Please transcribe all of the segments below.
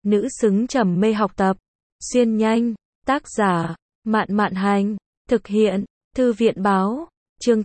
nữ xứng trầm mê học tập. Xuyên nhanh, tác giả, Mạn Mạn Hành, thực hiện, Thư viện Báo, chương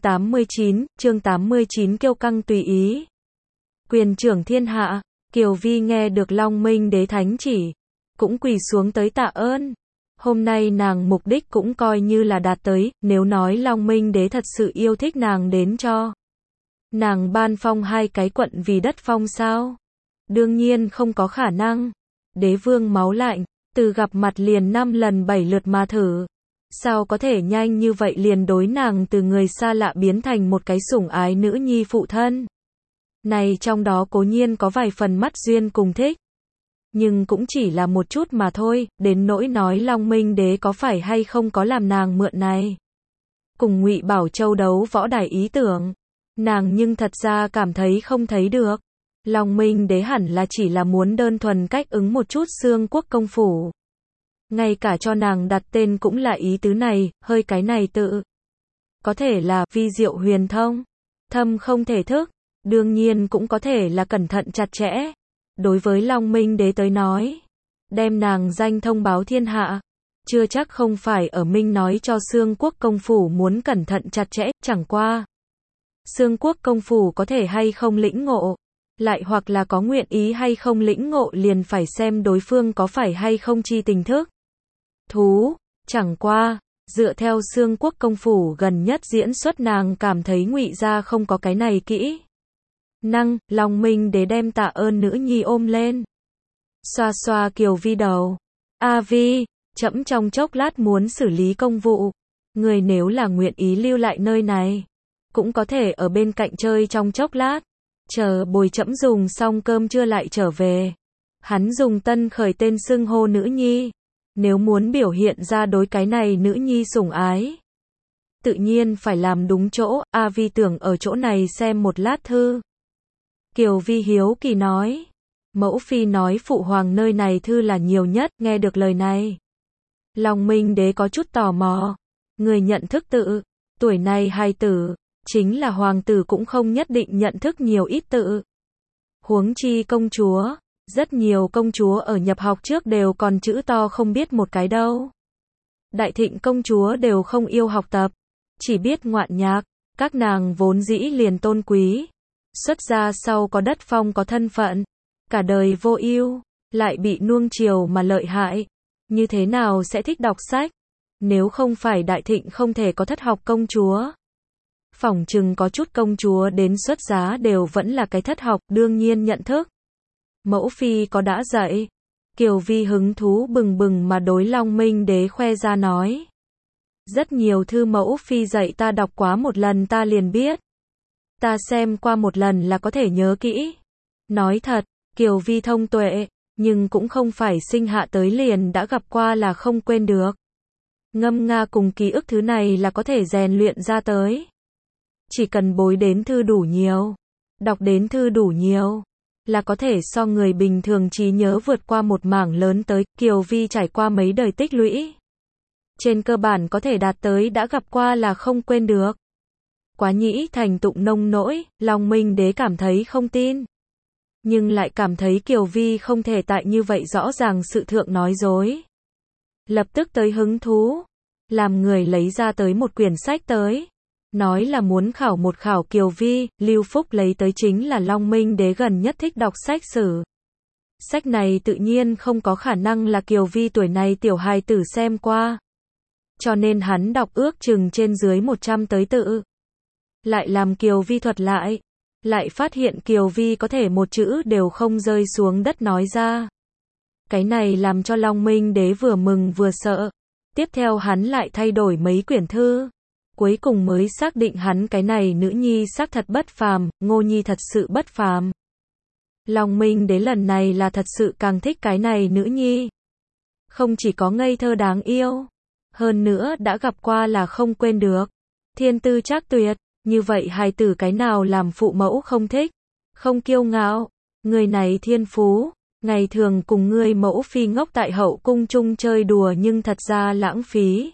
89 kiêu căng tùy ý. Quyền trưởng thiên hạ, Kiều Vi nghe được Long Minh Đế thánh chỉ, cũng quỳ xuống tới tạ ơn. Hôm nay nàng mục đích cũng coi như là đạt tới, nếu nói Long Minh Đế thật sự yêu thích nàng đến cho nàng ban phong 2 cái quận vì đất phong sao? Đương nhiên không có khả năng. Đế vương máu lạnh, từ gặp mặt liền 5 lần 7 lượt mà thử. Sao có thể nhanh như vậy liền đối nàng từ người xa lạ biến thành một cái sủng ái nữ nhi phụ thân? Này trong đó cố nhiên có vài phần mắt duyên cùng thích, nhưng cũng chỉ là một chút mà thôi, đến nỗi nói Long Minh Đế có phải hay không có làm nàng mượn này cùng Ngụy Bảo Châu đấu võ đài ý tưởng, nàng nhưng thật ra cảm thấy không thấy được. Long Minh Đế hẳn là chỉ là muốn đơn thuần cách ứng một chút Xương Quốc công phủ. Ngay cả cho nàng đặt tên cũng là ý tứ này, hơi cái này tự có thể là vi diệu huyền thông, thâm không thể thức, đương nhiên cũng có thể là cẩn thận chặt chẽ. Đối với Long Minh Đế tới nói, đem nàng danh thông báo thiên hạ, chưa chắc không phải ở minh nói cho Xương Quốc công phủ muốn cẩn thận chặt chẽ, chẳng qua Xương Quốc công phủ có thể hay không lĩnh ngộ, lại hoặc là có nguyện ý hay không lĩnh ngộ liền phải xem đối phương có phải hay không chi tình thức thú, chẳng qua dựa theo Xương Quốc công phủ gần nhất diễn xuất nàng cảm thấy Ngụy gia không có cái này kỹ năng. Long Minh Đế đem tạ ơn nữ nhi ôm lên, xoa xoa Kiều Vi đầu. A Vi, trẫm trong chốc lát muốn xử lý công vụ, người nếu là nguyện ý lưu lại nơi này, cũng có thể ở bên cạnh chơi trong chốc lát, chờ bồi trẫm dùng xong cơm trưa lại trở về. Hắn dùng tân khởi tên xưng hô nữ nhi, nếu muốn biểu hiện ra đối cái này nữ nhi sủng ái, tự nhiên phải làm đúng chỗ. A Vi tưởng ở chỗ này xem một lát thư. Kiều Vi hiếu kỳ nói, mẫu phi nói phụ hoàng nơi này thư là nhiều nhất. Nghe được lời này, Long Minh Đế có chút tò mò, người nhận thức tự, tuổi này hài tử, chính là hoàng tử cũng không nhất định nhận thức nhiều ít tự. Huống chi công chúa, rất nhiều công chúa ở nhập học trước đều còn chữ to không biết một cái đâu. Đại thịnh công chúa đều không yêu học tập, chỉ biết ngoạn nhạc, các nàng vốn dĩ liền tôn quý, xuất gia sau có đất phong có thân phận, cả đời vô ưu, lại bị nuông chiều mà lợi hại, như thế nào sẽ thích đọc sách? Nếu không phải đại thịnh không thể có thất học công chúa, phỏng chừng có chút công chúa đến xuất giá đều vẫn là cái thất học. Đương nhiên nhận thức, mẫu phi có đã dạy. Kiều Vi hứng thú bừng bừng mà đối Long Minh Đế khoe ra nói, rất nhiều thư mẫu phi dạy ta đọc quá một lần ta liền biết, ta xem qua một lần là có thể nhớ kỹ. Nói thật, Kiều Vi thông tuệ, nhưng cũng không phải sinh hạ tới liền đã gặp qua là không quên được. Ngâm nga cùng ký ức thứ này là có thể rèn luyện ra tới. Chỉ cần bối đến thư đủ nhiều, đọc đến thư đủ nhiều, là có thể so người bình thường trí nhớ vượt qua một mảng lớn tới. Kiều Vi trải qua mấy đời tích lũy, trên cơ bản có thể đạt tới đã gặp qua là không quên được. Quá nhĩ thành tụng nông nỗi, Long Minh Đế cảm thấy không tin, nhưng lại cảm thấy Kiều Vi không thể tại như vậy rõ ràng sự thượng nói dối. Lập tức tới hứng thú, làm người lấy ra tới một quyển sách tới, nói là muốn khảo một khảo Kiều Vi. Lưu Phúc lấy tới chính là Long Minh Đế gần nhất thích đọc sách sử. Sách này tự nhiên không có khả năng là Kiều Vi tuổi này tiểu hài tử xem qua, cho nên hắn đọc ước chừng trên dưới 100 tới tự, lại làm Kiều Vi thuật lại phát hiện Kiều Vi có thể một chữ đều không rơi xuống đất nói ra. Cái này làm cho Long Minh Đế vừa mừng vừa sợ. Tiếp theo hắn lại thay đổi mấy quyển thư, cuối cùng mới xác định hắn cái này nữ nhi xác thật bất phàm, Ngô Nhi thật sự bất phàm. Long Minh Đế lần này là thật sự càng thích cái này nữ nhi. Không chỉ có ngây thơ đáng yêu, hơn nữa đã gặp qua là không quên được, thiên tư trác tuyệt. Như vậy hài tử cái nào làm phụ mẫu không thích, không kiêu ngạo, người này thiên phú, ngày thường cùng ngươi mẫu phi ngốc tại hậu cung chung chơi đùa nhưng thật ra lãng phí.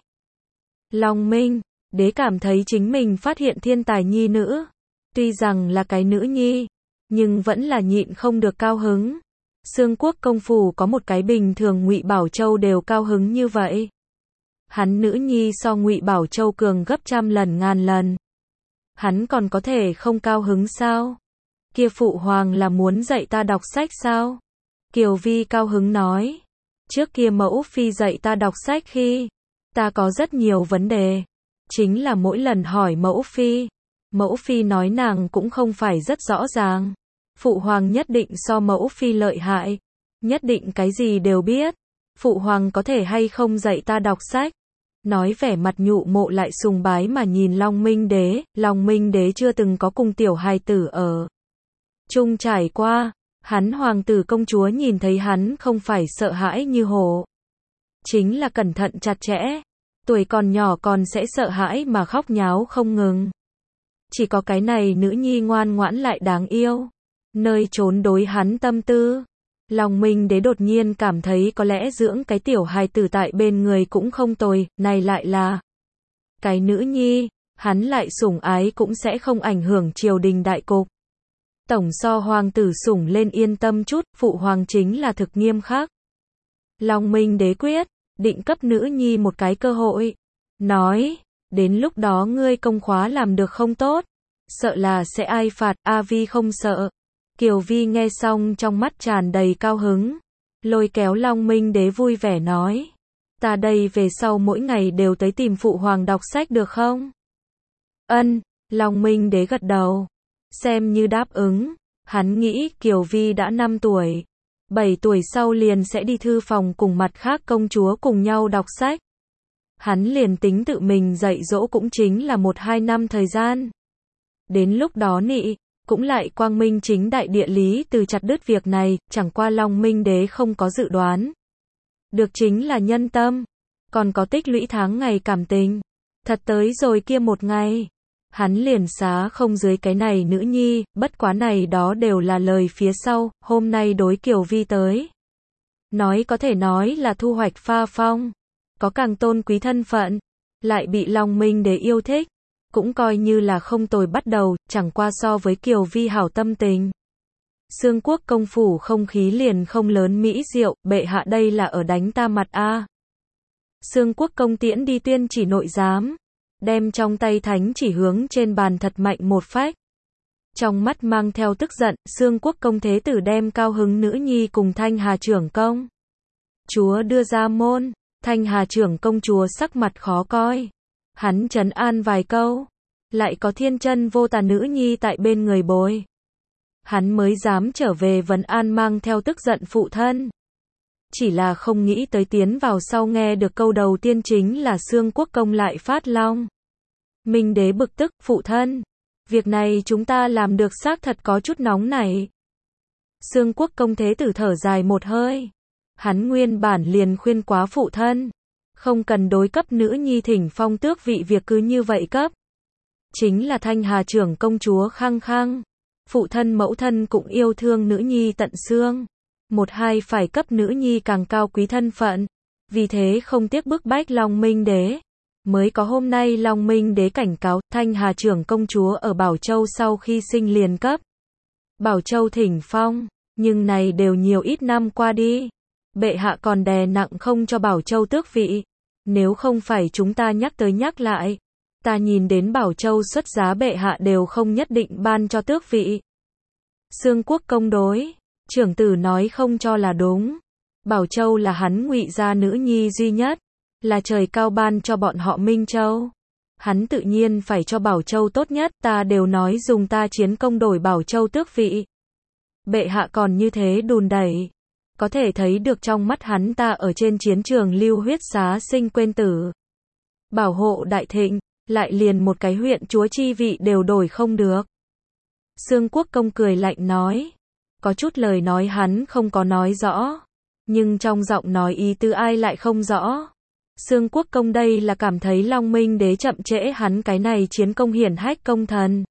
Long Minh Đế cảm thấy chính mình phát hiện thiên tài nhi nữ, tuy rằng là cái nữ nhi, nhưng vẫn là nhịn không được cao hứng. Xương Quốc công phủ có một cái bình thường Ngụy Bảo Châu đều cao hứng như vậy. Hắn nữ nhi so Ngụy Bảo Châu cường gấp trăm lần ngàn lần. Hắn còn có thể không cao hứng sao? Kia phụ hoàng là muốn dạy ta đọc sách sao? Kiều Vi cao hứng nói. Trước kia mẫu phi dạy ta đọc sách khi, ta có rất nhiều vấn đề. Chính là mỗi lần hỏi mẫu phi nói nàng cũng không phải rất rõ ràng. Phụ hoàng nhất định so mẫu phi lợi hại. Nhất định cái gì đều biết. Phụ hoàng có thể hay không dạy ta đọc sách? Nói vẻ mặt nhụ mộ lại sùng bái mà nhìn Long Minh Đế. Long Minh Đế chưa từng có cùng tiểu hài tử ở chung trải qua. Hắn hoàng tử công chúa nhìn thấy hắn không phải sợ hãi như hổ. Chính là cẩn thận chặt chẽ. Tuổi còn nhỏ còn sẽ sợ hãi mà khóc nháo không ngừng. Chỉ có cái này nữ nhi ngoan ngoãn lại đáng yêu. Nơi trốn đối hắn tâm tư. Long Minh Đế đột nhiên cảm thấy có lẽ dưỡng cái tiểu hài tử tại bên người cũng không tồi, này lại là cái nữ nhi, hắn lại sủng ái cũng sẽ không ảnh hưởng triều đình đại cục. Tổng so hoàng tử sủng lên yên tâm chút, phụ hoàng chính là thực nghiêm khắc. Long Minh Đế quyết định cấp nữ nhi một cái cơ hội. Nói, đến lúc đó ngươi công khóa làm được không tốt, sợ là sẽ ai phạt, A Vi không sợ. Kiều Vi nghe xong trong mắt tràn đầy cao hứng. Lôi kéo Long Minh Đế vui vẻ nói. Ta đây về sau mỗi ngày đều tới tìm phụ hoàng đọc sách được không? Ân, Long Minh Đế gật đầu. Xem như đáp ứng. Hắn nghĩ Kiều Vi đã 5 tuổi. 7 tuổi sau liền sẽ đi thư phòng cùng mặt khác công chúa cùng nhau đọc sách. Hắn liền tính tự mình dạy dỗ cũng chính là 1-2 năm thời gian. Đến lúc đó nị, cũng lại quang minh chính đại địa lý từ chặt đứt việc này, chẳng qua Long Minh Đế không có dự đoán. Được chính là nhân tâm, còn có tích lũy tháng ngày cảm tình. Thật tới rồi kia một ngày, hắn liền xá không dưới cái này nữ nhi, bất quá này đó đều là lời phía sau, hôm nay đối Kiều Vi tới. Nói có thể nói là thu hoạch pha phong, có càng tôn quý thân phận, lại bị Long Minh Đế yêu thích. Cũng coi như là không tồi bắt đầu, chẳng qua so với Kiều Vi hảo tâm tình. Xương Quốc công phủ không khí liền không lớn mỹ diệu, bệ hạ đây là ở đánh ta mặt a. Xương Quốc công tiễn đi tuyên chỉ nội giám, đem trong tay thánh chỉ hướng trên bàn thật mạnh một phách. Trong mắt mang theo tức giận, Xương Quốc công thế tử đem cao hứng nữ nhi cùng Thanh Hà trưởng công chúa đưa ra môn. Thanh Hà trưởng công chúa sắc mặt khó coi. Hắn trấn an vài câu, lại có thiên chân vô tà nữ nhi tại bên người bồi. Hắn mới dám trở về vấn an mang theo tức giận phụ thân. Chỉ là không nghĩ tới tiến vào sau nghe được câu đầu tiên chính là Xương Quốc công lại phát long. Minh Đế bực tức, phụ thân, việc này chúng ta làm được xác thật có chút nóng nảy. Xương Quốc công thế tử thở dài một hơi. Hắn nguyên bản liền khuyên quá phụ thân. Không cần đối cấp nữ nhi thỉnh phong tước vị việc cứ như vậy cấp. Chính là Thanh Hà trưởng công chúa khăng khăng. Phụ thân mẫu thân cũng yêu thương nữ nhi tận xương. 1-2 phải cấp nữ nhi càng cao quý thân phận. Vì thế không tiếc bức bách Long Minh Đế. Mới có hôm nay Long Minh Đế cảnh cáo Thanh Hà trưởng công chúa ở Bảo Châu sau khi sinh liền cấp Bảo Châu thỉnh phong. Nhưng này đều nhiều ít năm qua đi. Bệ hạ còn đè nặng không cho Bảo Châu tước vị. Nếu không phải chúng ta nhắc tới nhắc lại, ta nhìn đến Bảo Châu xuất giá bệ hạ đều không nhất định ban cho tước vị. Xương Quốc công đối, trưởng tử nói không cho là đúng. Bảo Châu là hắn Ngụy gia nữ nhi duy nhất, là trời cao ban cho bọn họ Minh Châu. Hắn tự nhiên phải cho Bảo Châu tốt nhất, ta đều nói dùng ta chiến công đổi Bảo Châu tước vị. Bệ hạ còn như thế đùn đẩy. Có thể thấy được trong mắt hắn ta ở trên chiến trường lưu huyết xá sinh quên tử. Bảo hộ đại thịnh, lại liền một cái huyện chúa chi vị đều đổi không được. Xương Quốc công cười lạnh nói. Có chút lời nói hắn không có nói rõ. Nhưng trong giọng nói ý tứ ai lại không rõ. Xương Quốc công đây là cảm thấy Long Minh Đế chậm trễ hắn cái này chiến công hiển hách công thần.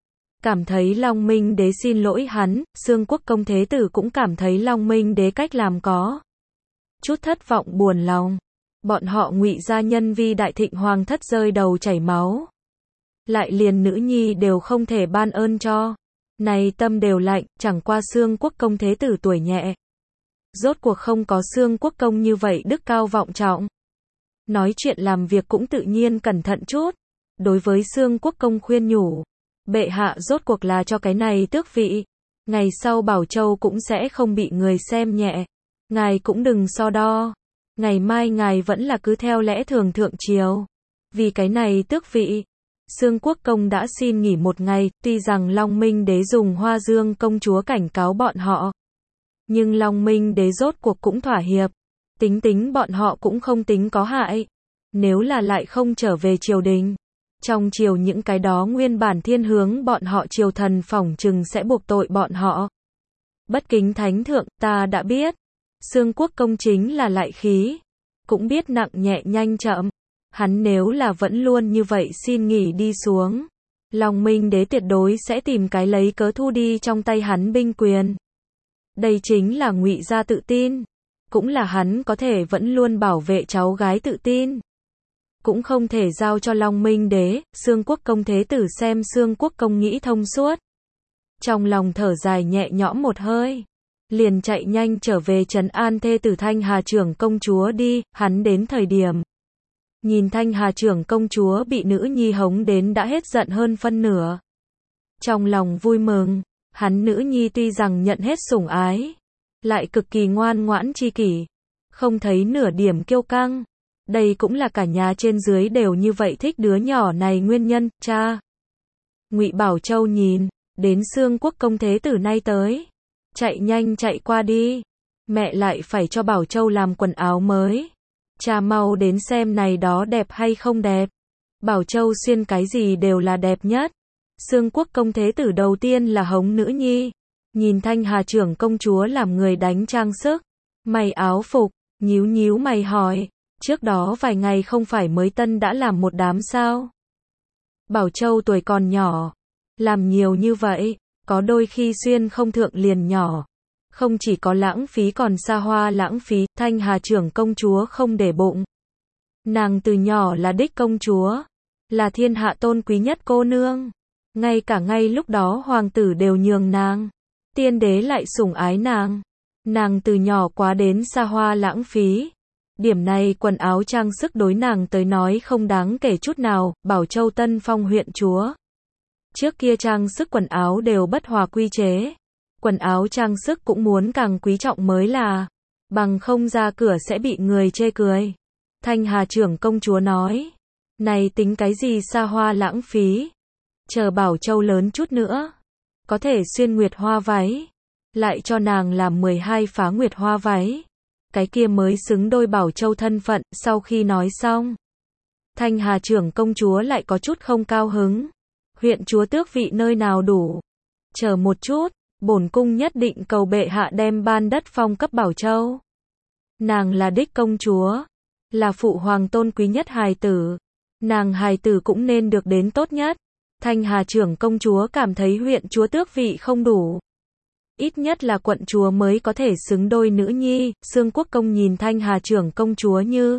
Cảm thấy Long Minh Đế xin lỗi hắn, Xương Quốc công thế tử cũng cảm thấy Long Minh Đế cách làm có chút thất vọng buồn lòng. Bọn họ Ngụy gia nhân vi đại thịnh hoàng thất rơi đầu chảy máu. Lại liền nữ nhi đều không thể ban ơn cho. Này tâm đều lạnh, chẳng qua Xương Quốc công thế tử tuổi nhẹ. Rốt cuộc không có Xương Quốc Công như vậy đức cao vọng trọng. Nói chuyện làm việc cũng tự nhiên cẩn thận chút. Đối với Xương Quốc Công khuyên nhủ. Bệ hạ rốt cuộc là cho cái này tước vị. Ngày sau Bảo Châu cũng sẽ không bị người xem nhẹ. Ngài cũng đừng so đo. Ngày mai ngài vẫn là cứ theo lẽ thường thượng triều. Vì cái này tước vị. Xương Quốc Công đã xin nghỉ một ngày, tuy rằng Long Minh Đế dùng Hoa Dương công chúa cảnh cáo bọn họ. Nhưng Long Minh Đế rốt cuộc cũng thỏa hiệp. Tính bọn họ cũng không tính có hại. Nếu là lại không trở về triều đình. Trong triều những cái đó nguyên bản thiên hướng bọn họ triều thần phỏng chừng sẽ buộc tội bọn họ. Bất kính thánh thượng, ta đã biết. Xương Quốc Công chính là lại khí. Cũng biết nặng nhẹ nhanh chậm. Hắn nếu là vẫn luôn như vậy xin nghỉ đi xuống. Long Minh Đế tuyệt đối sẽ tìm cái lấy cớ thu đi trong tay hắn binh quyền. Đây chính là ngụy gia tự tin. Cũng là hắn có thể vẫn luôn bảo vệ cháu gái tự tin. Cũng không thể giao cho Long Minh Đế. Xương Quốc Công thế tử xem Xương Quốc Công nghĩ thông suốt. Trong lòng thở dài nhẹ nhõm một hơi. Liền chạy nhanh trở về trấn an thê tử Thanh Hà trưởng công chúa đi. Hắn đến thời điểm. Nhìn Thanh Hà trưởng công chúa bị nữ nhi hống đến đã hết giận hơn phân nửa. Trong lòng vui mừng. Hắn nữ nhi tuy rằng nhận hết sủng ái. Lại cực kỳ ngoan ngoãn chi kỷ. Không thấy nửa điểm kiêu căng. Đây cũng là cả nhà trên dưới đều như vậy thích đứa nhỏ này nguyên nhân, cha. Ngụy Bảo Châu nhìn, đến Xương Quốc Công thế tử nay tới. Chạy nhanh chạy qua đi. Mẹ lại phải cho Bảo Châu làm quần áo mới. Cha mau đến xem này đó đẹp hay không đẹp. Bảo Châu xuyên cái gì đều là đẹp nhất. Xương Quốc Công thế tử đầu tiên là hống nữ nhi. Nhìn Thanh Hà trưởng công chúa làm người đánh trang sức. May áo phục, nhíu mày hỏi. Trước đó vài ngày không phải mới tân đã làm một đám sao? Bảo Châu tuổi còn nhỏ. Làm nhiều như vậy, có đôi khi xuyên không thượng liền nhỏ. Không chỉ có lãng phí còn xa hoa lãng phí, Thanh Hà trưởng công chúa không để bụng. Nàng từ nhỏ là đích công chúa. Là thiên hạ tôn quý nhất cô nương. Ngay cả ngay lúc đó hoàng tử đều nhường nàng. Tiên đế lại sủng ái nàng. Nàng từ nhỏ quá đến xa hoa lãng phí. Điểm này quần áo trang sức đối nàng tới nói không đáng kể chút nào. Bảo Châu Tân Phong huyện chúa. Trước kia trang sức quần áo đều bất hòa quy chế. Quần áo trang sức cũng muốn càng quý trọng mới là. Bằng không ra cửa sẽ bị người chê cười. Thanh Hà trưởng công chúa nói. Này tính cái gì xa hoa lãng phí. Chờ Bảo Châu lớn chút nữa. Có thể xuyên nguyệt hoa váy. Lại cho nàng làm 12 phá nguyệt hoa váy. Cái kia mới xứng đôi Bảo Châu thân phận. Sau khi nói xong. Thanh Hà trưởng công chúa lại có chút không cao hứng. Huyện chúa tước vị nơi nào đủ. Chờ một chút. Bổn cung nhất định cầu bệ hạ đem ban đất phong cấp Bảo Châu. Nàng là đích công chúa. Là phụ hoàng tôn quý nhất hài tử. Nàng hài tử cũng nên được đến tốt nhất. Thanh Hà trưởng công chúa cảm thấy huyện chúa tước vị không đủ. Ít nhất là quận chúa mới có thể xứng đôi nữ nhi. Xương Quốc Công nhìn Thanh Hà trưởng công chúa như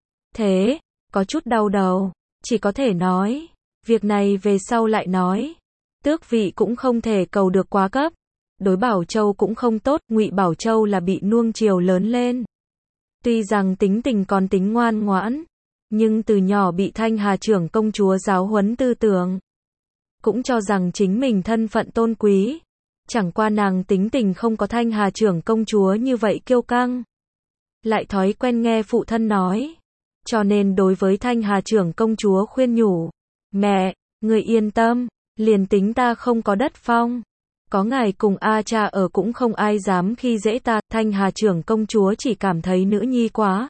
thế, có chút đau đầu. Chỉ có thể nói, việc này về sau lại nói. Tước vị cũng không thể cầu được quá cấp. Đối Bảo Châu cũng không tốt. Ngụy Bảo Châu là bị nuông chiều lớn lên. Tuy rằng tính tình còn tính ngoan ngoãn, nhưng từ nhỏ bị Thanh Hà trưởng công chúa giáo huấn tư tưởng. Cũng cho rằng chính mình thân phận tôn quý. Chẳng qua nàng tính tình không có Thanh Hà trưởng công chúa như vậy kiêu căng. Lại thói quen nghe phụ thân nói. Cho nên đối với Thanh Hà trưởng công chúa khuyên nhủ. Mẹ, người yên tâm, liền tính ta không có đất phong. Có ngài cùng A cha ở cũng không ai dám khi dễ ta. Thanh Hà trưởng công chúa chỉ cảm thấy nữ nhi quá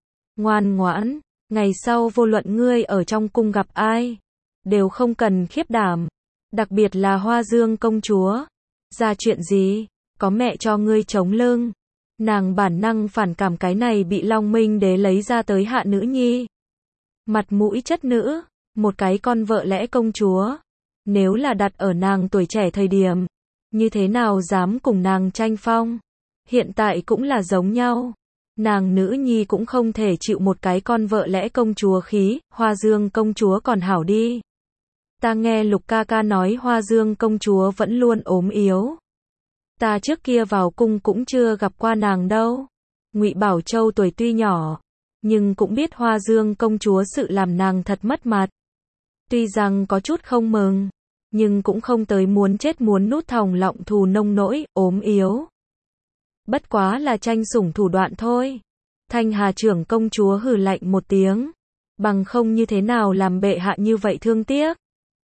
ngoan ngoãn. Ngày sau vô luận ngươi ở trong cung gặp ai, đều không cần khiếp đảm. Đặc biệt là Hoa Dương công chúa. Ra chuyện gì, có mẹ cho ngươi chống lưng. Nàng bản năng phản cảm cái này bị Long Minh Đế lấy ra tới hạ nữ nhi. Mặt mũi chất nữ, một cái con vợ lẽ công chúa. Nếu là đặt ở nàng tuổi trẻ thời điểm, như thế nào dám cùng nàng tranh phong. Hiện tại cũng là giống nhau. Nàng nữ nhi cũng không thể chịu một cái con vợ lẽ công chúa khí. Hoa Dương công chúa còn hảo đi. Ta nghe Lục ca ca nói Hoa Dương công chúa vẫn luôn ốm yếu. Ta trước kia vào cung cũng chưa gặp qua nàng đâu. Ngụy Bảo Châu tuổi tuy nhỏ, nhưng cũng biết Hoa Dương công chúa sự làm nàng thật mất mặt. Tuy rằng có chút không mừng, nhưng cũng không tới muốn chết muốn nút thòng lọng thù nông nỗi, ốm yếu. Bất quá là tranh sủng thủ đoạn thôi. Thanh Hà trưởng công chúa hừ lạnh một tiếng. Bằng không như thế nào làm bệ hạ như vậy thương tiếc.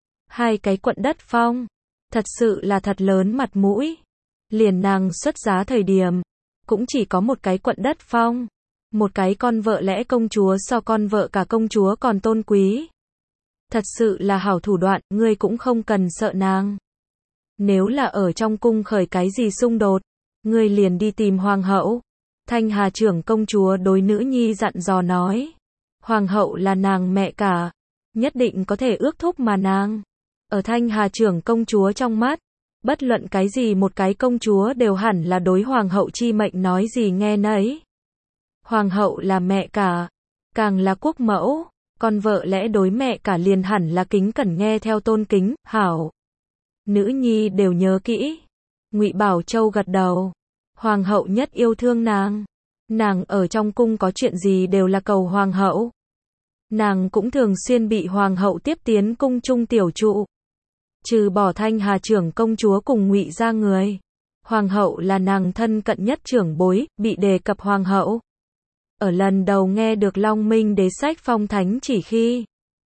2 cái quận đất phong. Thật sự là thật lớn mặt mũi. Liền nàng xuất giá thời điểm. Cũng chỉ có 1 cái quận đất phong. 1 cái con vợ lẽ công chúa so con vợ cả công chúa còn tôn quý. Thật sự là hảo thủ đoạn, ngươi cũng không cần sợ nàng. Nếu là ở trong cung khởi cái gì xung đột, ngươi liền đi tìm hoàng hậu. Thanh Hà trưởng công chúa đối nữ nhi dặn dò nói. Hoàng hậu là nàng mẹ cả, nhất định có thể ước thúc mà nàng. Ở Thanh Hà trưởng công chúa trong mắt, bất luận cái gì một cái công chúa đều hẳn là đối hoàng hậu chi mệnh nói gì nghe nấy. Hoàng hậu là mẹ cả, càng là quốc mẫu, con vợ lẽ đối mẹ cả liền hẳn là kính cẩn nghe theo tôn kính, hảo. Nữ nhi đều nhớ kỹ. Ngụy Bảo Châu gật đầu. Hoàng hậu nhất yêu thương nàng. Nàng ở trong cung có chuyện gì đều là cầu hoàng hậu. Nàng cũng thường xuyên bị hoàng hậu tiếp tiến cung trung tiểu trụ. Trừ bỏ Thanh Hà trưởng công chúa cùng Ngụy gia người, hoàng hậu là nàng thân cận nhất trưởng bối, bị đề cập hoàng hậu. Ở lần đầu nghe được Long Minh đế sách phong thánh chỉ khi,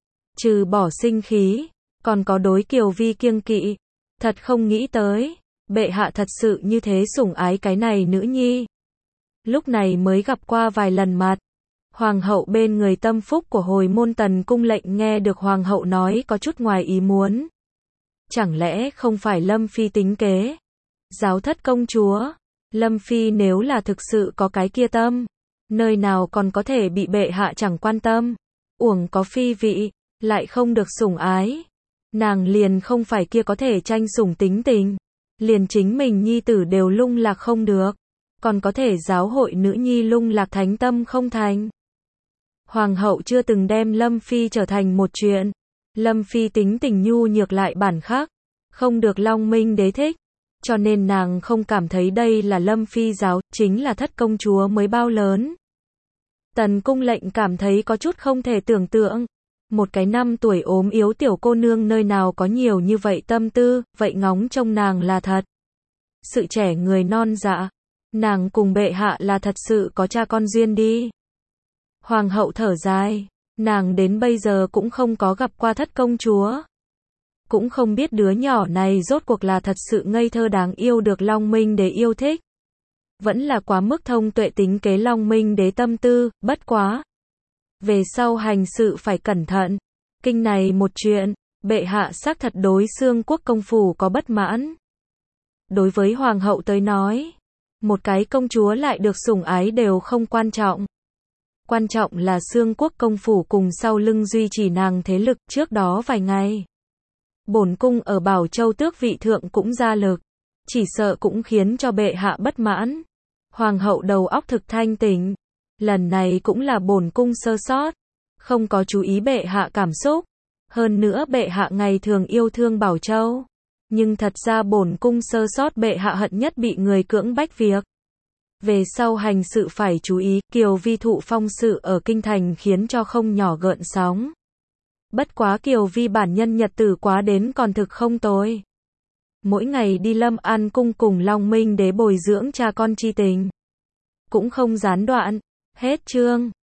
trừ bỏ sinh khí, còn có đối Kiều Vi kiêng kỵ. Thật không nghĩ tới, bệ hạ thật sự như thế sủng ái cái này nữ nhi. Lúc này mới gặp qua vài lần mặt. Hoàng hậu bên người tâm phúc của hồi môn Tần cung lệnh nghe được hoàng hậu nói có chút ngoài ý muốn. Chẳng lẽ không phải Lâm Phi tính kế? Giáo thất công chúa, Lâm Phi nếu là thực sự có cái kia tâm, nơi nào còn có thể bị bệ hạ chẳng quan tâm. Uổng có phi vị, lại không được sủng ái. Nàng liền không phải kia có thể tranh sủng tính tình. Liền chính mình nhi tử đều lung lạc không được. Còn có thể giáo hội nữ nhi lung lạc thánh tâm không thành. Hoàng hậu chưa từng đem Lâm Phi trở thành một chuyện. Lâm Phi tính tình nhu nhược lại bản khác. Không được Long Minh đế thích. Cho nên nàng không cảm thấy đây là Lâm Phi giáo, chính là thất công chúa mới bao lớn. Tần cung lệnh cảm thấy có chút không thể tưởng tượng. Một cái 5 tuổi ốm yếu tiểu cô nương nơi nào có nhiều như vậy tâm tư, vậy ngóng trông nàng là thật. Sự trẻ người non dạ. Nàng cùng bệ hạ là thật sự có cha con duyên đi. Hoàng hậu thở dài. Nàng đến bây giờ cũng không có gặp qua thất công chúa. Cũng không biết đứa nhỏ này rốt cuộc là thật sự ngây thơ đáng yêu được Long Minh đế yêu thích. Vẫn là quá mức thông tuệ tính kế Long Minh đế tâm tư, bất quá. Về sau hành sự phải cẩn thận. Kinh này một chuyện, bệ hạ xác thật đối Xương quốc công phủ có bất mãn. Đối với hoàng hậu tới nói, một cái công chúa lại được sủng ái đều không quan trọng. Quan trọng là Xương quốc công phủ cùng sau lưng duy trì nàng thế lực. Trước đó vài ngày, bổn cung ở Bảo Châu tước vị thượng cũng ra lực, chỉ sợ cũng khiến cho bệ hạ bất mãn. Hoàng hậu đầu óc thực thanh tỉnh. Lần này cũng là bổn cung sơ sót, không có chú ý bệ hạ cảm xúc. Hơn nữa bệ hạ ngày thường yêu thương Bảo Châu, nhưng thật ra bổn cung sơ sót bệ hạ hận nhất bị người cưỡng bách việc. Về sau hành sự phải chú ý. Kiều Vi thụ phong sự ở kinh thành khiến cho không nhỏ gợn sóng. Bất quá Kiều Vi bản nhân nhật tử quá đến còn thực không tồi. Mỗi ngày đi Lâm An cung cùng Long Minh đế bồi dưỡng cha con chi tình, cũng không gián đoạn. Hết chương.